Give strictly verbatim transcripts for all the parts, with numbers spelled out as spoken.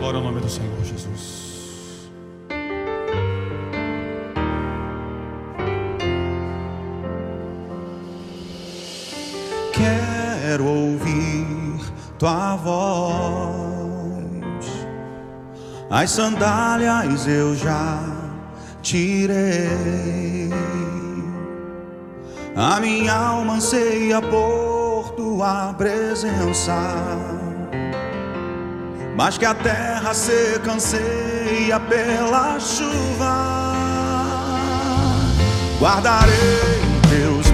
glória ao nome do Senhor Jesus. Quero ouvir tua voz, as sandálias eu já tirei, a minha alma anseia por tua presença, mas que a terra seca anseia pela chuva. Guardarei teus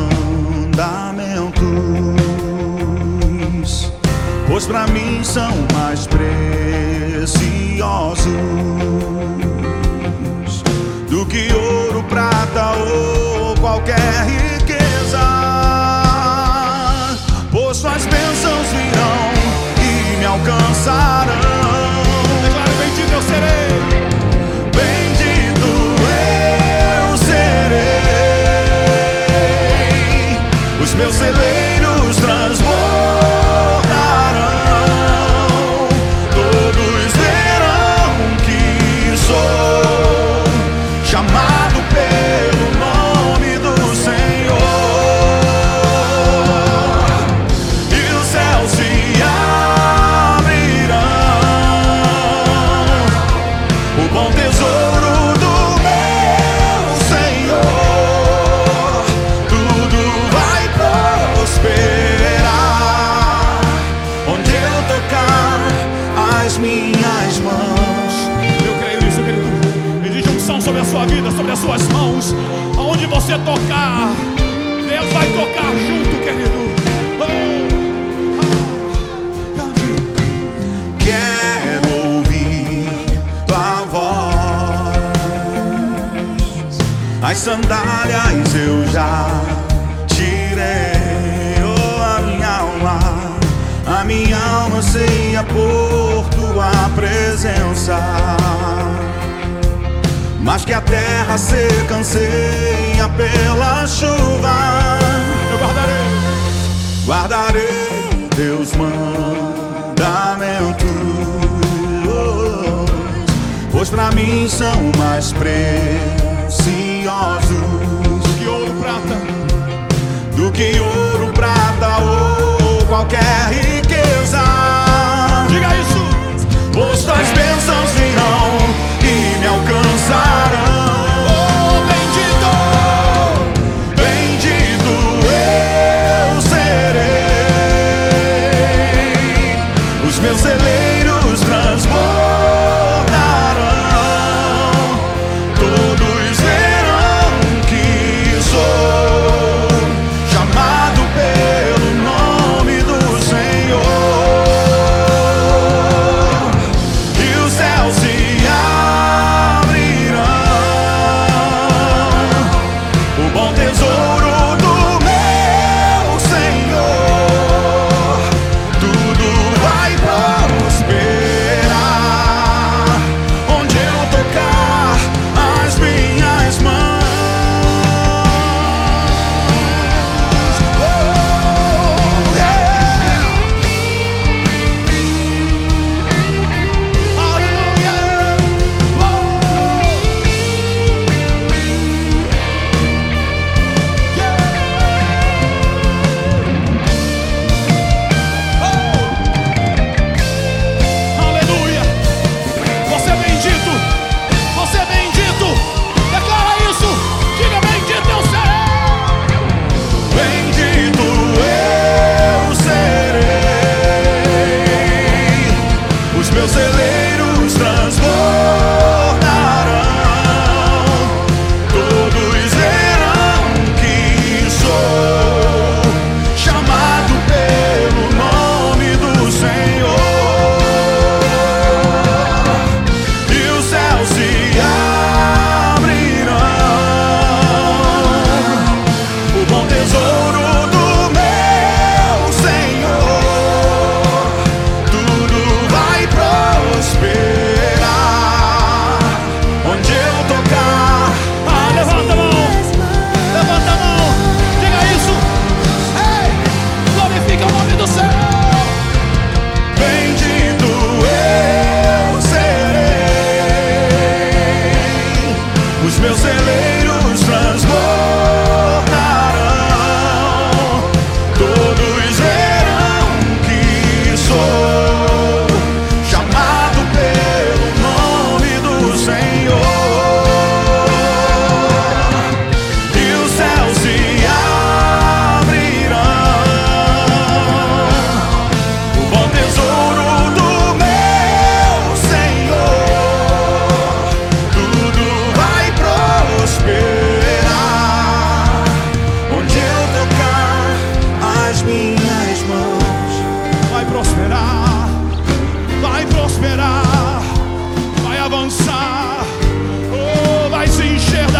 mandamentos, pois pra mim são mais preciosos do que ouro, prata ou qualquer riqueza. Pois suas bênçãos virão e me alcançarão. Declaro: bendito eu serei. Bendito eu serei. Os meus celeiros transbordarão. Todos verão que sou chamado pelo nome do Senhor, e os céus se abrirão. O bom tesouro do meu Senhor, tudo vai prosperar onde eu tocar as minhas mãos. Eu creio nisso, querido. Existe unção sobre a sua vida, sobre as suas mãos. Aonde você tocar, Deus vai tocar junto, querido. Oh. Quero ouvir tua voz, as sandálias eu já tirei. Oh, a minha alma, a minha alma anseia por tua presença, mas que a terra seca anseia pela chuva. Eu guardarei. Guardarei teus mandamentos, pois pra mim são mais preciosos Que ouro, prata. do que ouro, prata ou qualquer riqueza. Diga isso. Pois tuas bênçãos virão e me alcançarão. Oh, bendito. Bendito eu serei. Os meus celeiros transbordarão. Todos verão que sou chamado pelo nome do Senhor, e os céus se abrirão. O bom tesouro do meu Senhor, tudo vai prosperar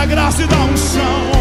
graça e da unção.